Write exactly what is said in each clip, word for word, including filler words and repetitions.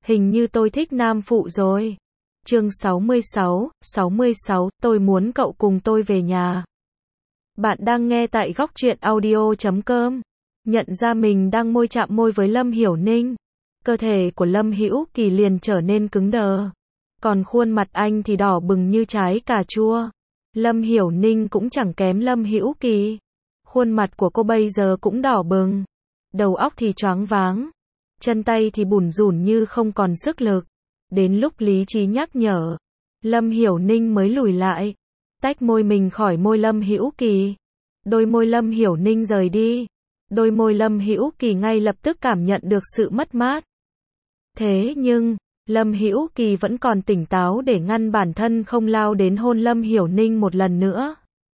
Hình như tôi thích nam phụ rồi. Chương sáu mươi sáu, sáu mươi sáu, tôi muốn cậu cùng tôi về nhà. Bạn đang nghe tại góc truyện audio chấm com. Nhận ra mình đang môi chạm môi với Lâm Hiểu Ninh, cơ thể của Lâm Hữu Kỳ liền trở nên cứng đờ, còn khuôn mặt anh thì đỏ bừng như trái cà chua. Lâm Hiểu Ninh cũng chẳng kém Lâm Hữu Kỳ, khuôn mặt của cô bây giờ cũng đỏ bừng, đầu óc thì choáng váng, chân tay thì bủn rủn như không còn sức lực. Đến lúc lý trí nhắc nhở, Lâm Hiểu Ninh mới lùi lại, tách môi mình khỏi môi Lâm Hữu Kỳ. Đôi môi Lâm Hiểu Ninh rời đi, đôi môi Lâm Hữu Kỳ ngay lập tức cảm nhận được sự mất mát. Thế nhưng, Lâm Hữu Kỳ vẫn còn tỉnh táo để ngăn bản thân không lao đến hôn Lâm Hiểu Ninh một lần nữa.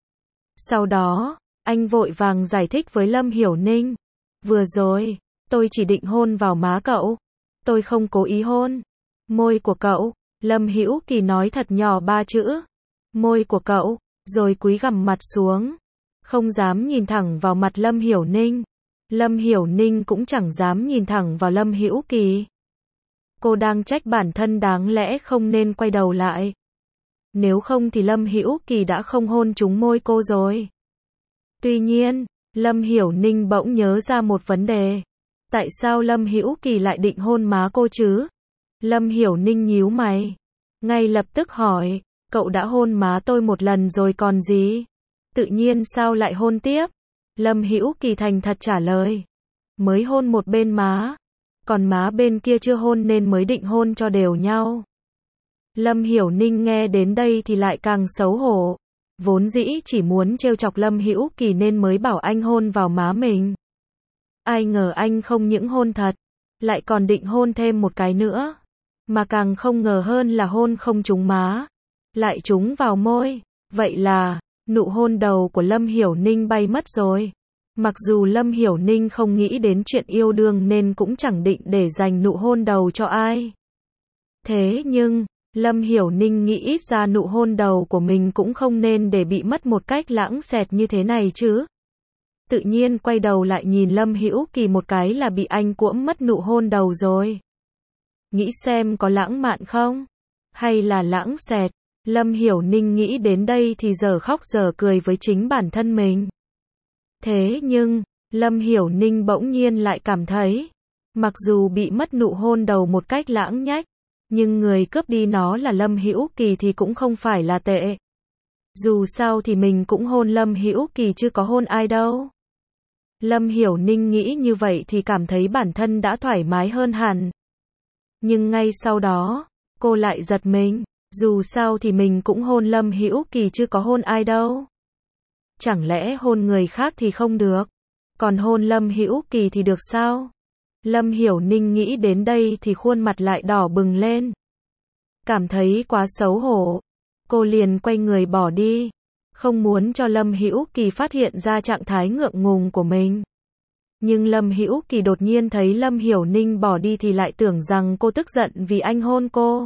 Sau đó, anh vội vàng giải thích với Lâm Hiểu Ninh, vừa rồi, tôi chỉ định hôn vào má cậu, tôi không cố ý hôn. Môi của cậu, Lâm Hữu Kỳ nói thật nhỏ ba chữ, môi của cậu, rồi cúi gằm mặt xuống, không dám nhìn thẳng vào mặt Lâm Hiểu Ninh. Lâm Hiểu Ninh cũng chẳng dám nhìn thẳng vào Lâm Hữu Kỳ. Cô đang trách bản thân đáng lẽ không nên quay đầu lại. Nếu không thì Lâm Hữu Kỳ đã không hôn trúng môi cô rồi. Tuy nhiên, Lâm Hiểu Ninh bỗng nhớ ra một vấn đề. Tại sao Lâm Hữu Kỳ lại định hôn má cô chứ? Lâm Hiểu Ninh nhíu mày, ngay lập tức hỏi, cậu đã hôn má tôi một lần rồi còn gì? Tự nhiên sao lại hôn tiếp? Lâm Hữu Kỳ thành thật trả lời, mới hôn một bên má, còn má bên kia chưa hôn nên mới định hôn cho đều nhau. Lâm Hiểu Ninh nghe đến đây thì lại càng xấu hổ, vốn dĩ chỉ muốn trêu chọc Lâm Hữu Kỳ nên mới bảo anh hôn vào má mình. Ai ngờ anh không những hôn thật, lại còn định hôn thêm một cái nữa. Mà càng không ngờ hơn là hôn không trúng má, lại trúng vào môi. Vậy là, nụ hôn đầu của Lâm Hiểu Ninh bay mất rồi. Mặc dù Lâm Hiểu Ninh không nghĩ đến chuyện yêu đương nên cũng chẳng định để dành nụ hôn đầu cho ai. Thế nhưng, Lâm Hiểu Ninh nghĩ ít ra nụ hôn đầu của mình cũng không nên để bị mất một cách lãng xẹt như thế này chứ. Tự nhiên quay đầu lại nhìn Lâm Hữu Kỳ một cái là bị anh cuỗm mất nụ hôn đầu rồi. Nghĩ xem có lãng mạn không? Hay là lãng xẹt? Lâm Hiểu Ninh nghĩ đến đây thì giờ khóc giờ cười với chính bản thân mình. Thế nhưng, Lâm Hiểu Ninh bỗng nhiên lại cảm thấy, mặc dù bị mất nụ hôn đầu một cách lãng nhách, nhưng người cướp đi nó là Lâm Hữu Kỳ thì cũng không phải là tệ. Dù sao thì mình cũng hôn Lâm Hữu Kỳ chứ có hôn ai đâu. Lâm Hiểu Ninh nghĩ như vậy thì cảm thấy bản thân đã thoải mái hơn hẳn. Nhưng ngay sau đó, cô lại giật mình, dù sao thì mình cũng hôn Lâm Hữu Kỳ chứ có hôn ai đâu. Chẳng lẽ hôn người khác thì không được, còn hôn Lâm Hữu Kỳ thì được sao? Lâm Hiểu Ninh nghĩ đến đây thì khuôn mặt lại đỏ bừng lên. Cảm thấy quá xấu hổ, cô liền quay người bỏ đi, không muốn cho Lâm Hữu Kỳ phát hiện ra trạng thái ngượng ngùng của mình. Nhưng Lâm Hữu Kỳ đột nhiên thấy Lâm Hiểu Ninh bỏ đi thì lại tưởng rằng cô tức giận vì anh hôn cô.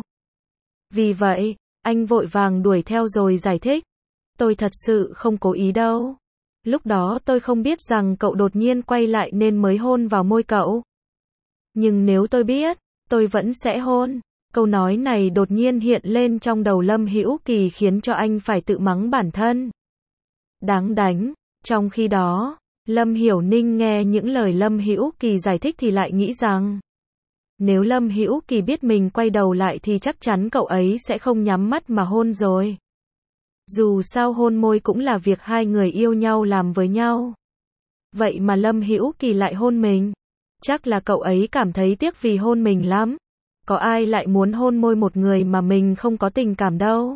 Vì vậy, anh vội vàng đuổi theo rồi giải thích. Tôi thật sự không cố ý đâu. Lúc đó tôi không biết rằng cậu đột nhiên quay lại nên mới hôn vào môi cậu. Nhưng nếu tôi biết, tôi vẫn sẽ hôn. Câu nói này đột nhiên hiện lên trong đầu Lâm Hữu Kỳ khiến cho anh phải tự mắng bản thân. Đáng đánh. Trong khi đó, Lâm Hiểu Ninh nghe những lời Lâm Hữu Kỳ giải thích thì lại nghĩ rằng, nếu Lâm Hữu Kỳ biết mình quay đầu lại thì chắc chắn cậu ấy sẽ không nhắm mắt mà hôn rồi. Dù sao hôn môi cũng là việc hai người yêu nhau làm với nhau. Vậy mà Lâm Hữu Kỳ lại hôn mình. Chắc là cậu ấy cảm thấy tiếc vì hôn mình lắm. Có ai lại muốn hôn môi một người mà mình không có tình cảm đâu.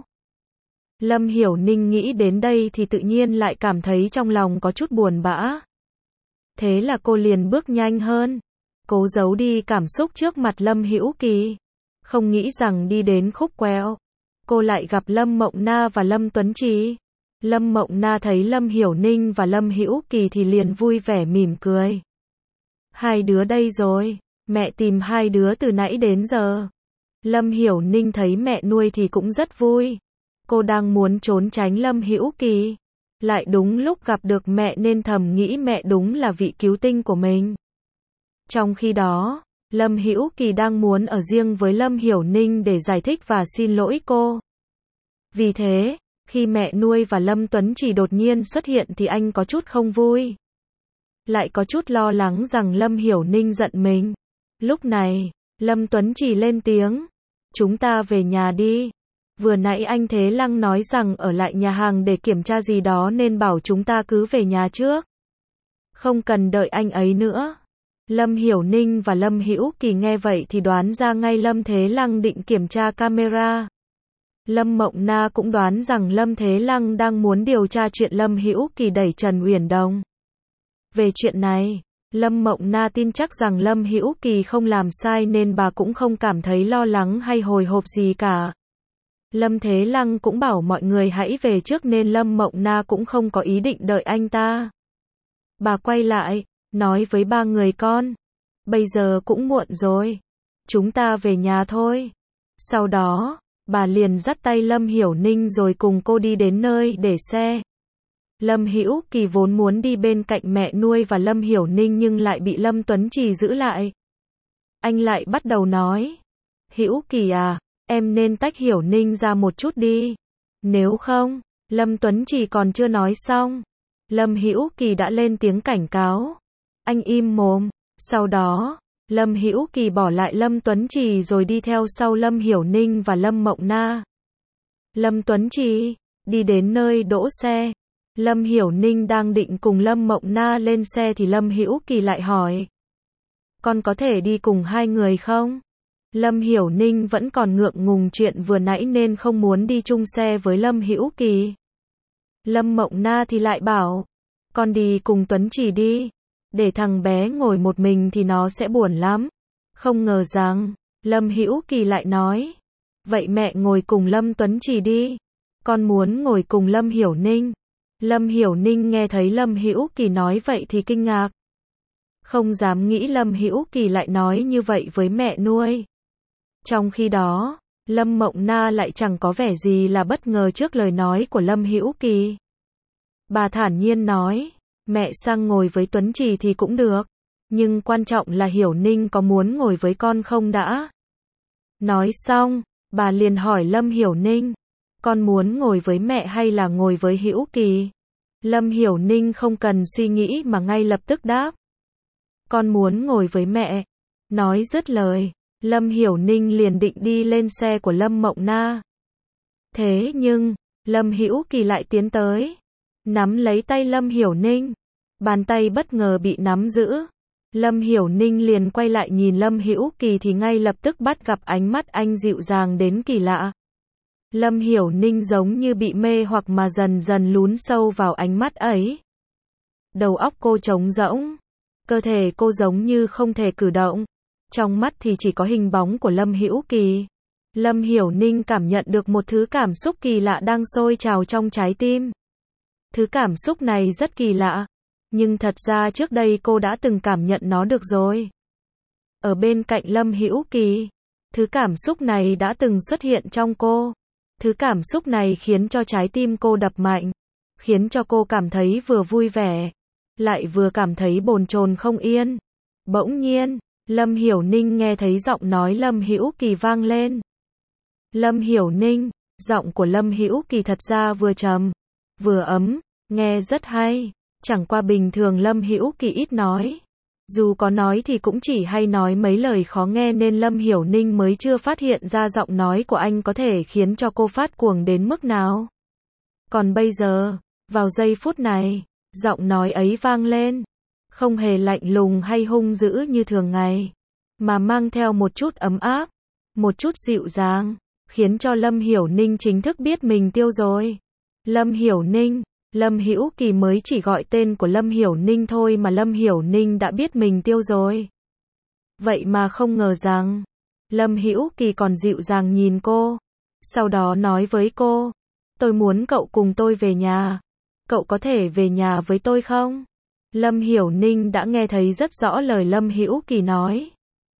Lâm Hiểu Ninh nghĩ đến đây thì tự nhiên lại cảm thấy trong lòng có chút buồn bã. Thế là cô liền bước nhanh hơn, cố giấu đi cảm xúc trước mặt Lâm Hữu Kỳ. Không nghĩ rằng đi đến khúc quẹo, cô lại gặp Lâm Mộng Na và Lâm Tuấn Trì. Lâm Mộng Na thấy Lâm Hiểu Ninh và Lâm Hữu Kỳ thì liền vui vẻ mỉm cười. Hai đứa đây rồi, mẹ tìm hai đứa từ nãy đến giờ. Lâm Hiểu Ninh thấy mẹ nuôi thì cũng rất vui. Cô đang muốn trốn tránh Lâm Hữu Kỳ, lại đúng lúc gặp được mẹ nên thầm nghĩ mẹ đúng là vị cứu tinh của mình. Trong khi đó, Lâm Hữu Kỳ đang muốn ở riêng với Lâm Hiểu Ninh để giải thích và xin lỗi cô. Vì thế, khi mẹ nuôi và Lâm Tuấn Chỉ đột nhiên xuất hiện thì anh có chút không vui. Lại có chút lo lắng rằng Lâm Hiểu Ninh giận mình. Lúc này, Lâm Tuấn Chỉ lên tiếng. Chúng ta về nhà đi. Vừa nãy anh Thế Lăng nói rằng ở lại nhà hàng để kiểm tra gì đó nên bảo chúng ta cứ về nhà trước. Không cần đợi anh ấy nữa. Lâm Hiểu Ninh và Lâm Hữu Kỳ nghe vậy thì đoán ra ngay Lâm Thế Lăng định kiểm tra camera. Lâm Mộng Na cũng đoán rằng Lâm Thế Lăng đang muốn điều tra chuyện Lâm Hữu Kỳ đẩy Trần Uyển Đồng. Về chuyện này, Lâm Mộng Na tin chắc rằng Lâm Hữu Kỳ không làm sai nên bà cũng không cảm thấy lo lắng hay hồi hộp gì cả. Lâm Thế Lăng cũng bảo mọi người hãy về trước nên Lâm Mộng Na cũng không có ý định đợi anh ta. Bà quay lại, nói với ba người con. Bây giờ cũng muộn rồi. Chúng ta về nhà thôi. Sau đó, bà liền dắt tay Lâm Hiểu Ninh rồi cùng cô đi đến nơi để xe. Lâm Hữu Kỳ vốn muốn đi bên cạnh mẹ nuôi và Lâm Hiểu Ninh nhưng lại bị Lâm Tuấn Chỉ giữ lại. Anh lại bắt đầu nói. Hữu Kỳ à, em nên tách Hiểu Ninh ra một chút đi. Nếu không, Lâm Tuấn Chỉ còn chưa nói xong. Lâm Hữu Kỳ đã lên tiếng cảnh cáo. Anh im mồm. Sau đó, Lâm Hữu Kỳ bỏ lại Lâm Tuấn Chỉ rồi đi theo sau Lâm Hiểu Ninh và Lâm Mộng Na. Lâm Tuấn Chỉ đi đến nơi đỗ xe. Lâm Hiểu Ninh đang định cùng Lâm Mộng Na lên xe thì Lâm Hữu Kỳ lại hỏi. Con có thể đi cùng hai người không? Lâm Hiểu Ninh vẫn còn ngượng ngùng chuyện vừa nãy nên không muốn đi chung xe với Lâm Hữu Kỳ. Lâm Mộng Na thì lại bảo. Con đi cùng Tuấn Chỉ đi. Để thằng bé ngồi một mình thì nó sẽ buồn lắm. Không ngờ rằng, Lâm Hữu Kỳ lại nói. Vậy mẹ ngồi cùng Lâm Tuấn Chỉ đi. Con muốn ngồi cùng Lâm Hiểu Ninh. Lâm Hiểu Ninh nghe thấy Lâm Hữu Kỳ nói vậy thì kinh ngạc. Không dám nghĩ Lâm Hữu Kỳ lại nói như vậy với mẹ nuôi. Trong khi đó, Lâm Mộng Na lại chẳng có vẻ gì là bất ngờ trước lời nói của Lâm Hữu Kỳ. Bà thản nhiên nói. Mẹ sang ngồi với Tuấn Chỉ thì cũng được. Nhưng quan trọng là Hiểu Ninh có muốn ngồi với con không đã. Nói xong, bà liền hỏi Lâm Hiểu Ninh. Con muốn ngồi với mẹ hay là ngồi với Hữu Kỳ? Lâm Hiểu Ninh không cần suy nghĩ mà ngay lập tức đáp. Con muốn ngồi với mẹ. Nói dứt lời, Lâm Hiểu Ninh liền định đi lên xe của Lâm Mộng Na. Thế nhưng, Lâm Hữu Kỳ lại tiến tới. Nắm lấy tay Lâm Hiểu Ninh. Bàn tay bất ngờ bị nắm giữ. Lâm Hiểu Ninh liền quay lại nhìn Lâm Hữu Kỳ thì ngay lập tức bắt gặp ánh mắt anh dịu dàng đến kỳ lạ. Lâm Hiểu Ninh giống như bị mê hoặc mà dần dần lún sâu vào ánh mắt ấy. Đầu óc cô trống rỗng. Cơ thể cô giống như không thể cử động. Trong mắt thì chỉ có hình bóng của Lâm Hữu Kỳ. Lâm Hiểu Ninh cảm nhận được một thứ cảm xúc kỳ lạ đang sôi trào trong trái tim. Thứ cảm xúc này rất kỳ lạ. Nhưng thật ra trước đây cô đã từng cảm nhận nó được rồi. Ở bên cạnh Lâm Hữu Kỳ, thứ cảm xúc này đã từng xuất hiện trong cô. Thứ cảm xúc này khiến cho trái tim cô đập mạnh, khiến cho cô cảm thấy vừa vui vẻ, lại vừa cảm thấy bồn chồn không yên. Bỗng nhiên, Lâm Hiểu Ninh nghe thấy giọng nói Lâm Hữu Kỳ vang lên. Lâm Hiểu Ninh, giọng của Lâm Hữu Kỳ thật ra vừa trầm, vừa ấm, nghe rất hay. Chẳng qua bình thường Lâm Hữu Kỳ ít nói. Dù có nói thì cũng chỉ hay nói mấy lời khó nghe nên Lâm Hiểu Ninh mới chưa phát hiện ra giọng nói của anh có thể khiến cho cô phát cuồng đến mức nào. Còn bây giờ, vào giây phút này, giọng nói ấy vang lên. Không hề lạnh lùng hay hung dữ như thường ngày, mà mang theo một chút ấm áp, một chút dịu dàng, khiến cho Lâm Hiểu Ninh chính thức biết mình tiêu rồi. Lâm Hiểu Ninh. Lâm Hữu Kỳ mới chỉ gọi tên của Lâm Hiểu Ninh thôi mà Lâm Hiểu Ninh đã biết mình tiêu rồi. Vậy mà không ngờ rằng, Lâm Hữu Kỳ còn dịu dàng nhìn cô. Sau đó nói với cô, tôi muốn cậu cùng tôi về nhà. Cậu có thể về nhà với tôi không? Lâm Hiểu Ninh đã nghe thấy rất rõ lời Lâm Hữu Kỳ nói.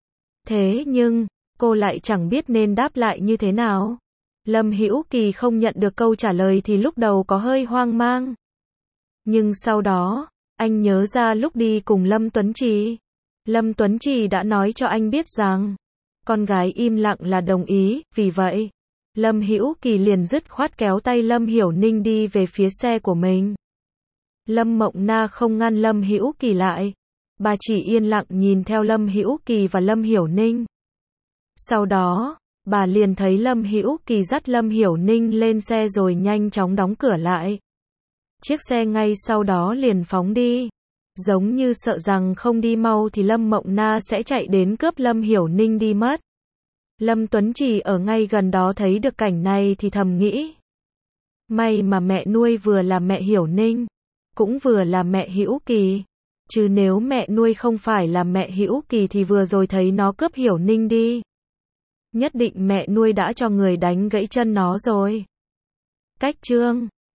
Thế nhưng, cô lại chẳng biết nên đáp lại như thế nào. Lâm Hữu Kỳ không nhận được câu trả lời thì lúc đầu có hơi hoang mang. Nhưng sau đó, anh nhớ ra lúc đi cùng Lâm Tuấn Chỉ, Lâm Tuấn Trì đã nói cho anh biết rằng con gái im lặng là đồng ý, vì vậy Lâm Hữu Kỳ liền dứt khoát kéo tay Lâm Hiểu Ninh đi về phía xe của mình. Lâm Mộng Na không ngăn Lâm Hữu Kỳ lại, bà chỉ yên lặng nhìn theo Lâm Hữu Kỳ và Lâm Hiểu Ninh. Sau đó, bà liền thấy Lâm Hữu Kỳ dắt Lâm Hiểu Ninh lên xe rồi nhanh chóng đóng cửa lại. Chiếc xe ngay sau đó liền phóng đi, giống như sợ rằng không đi mau thì Lâm Mộng Na sẽ chạy đến cướp Lâm Hiểu Ninh đi mất. Lâm Tuấn Trì ở ngay gần đó thấy được cảnh này thì thầm nghĩ. May mà mẹ nuôi vừa là mẹ Hiểu Ninh, cũng vừa là mẹ Hữu Kỳ. Chứ nếu mẹ nuôi không phải là mẹ Hữu Kỳ thì vừa rồi thấy nó cướp Hiểu Ninh đi, nhất định mẹ nuôi đã cho người đánh gãy chân nó rồi. Cách chương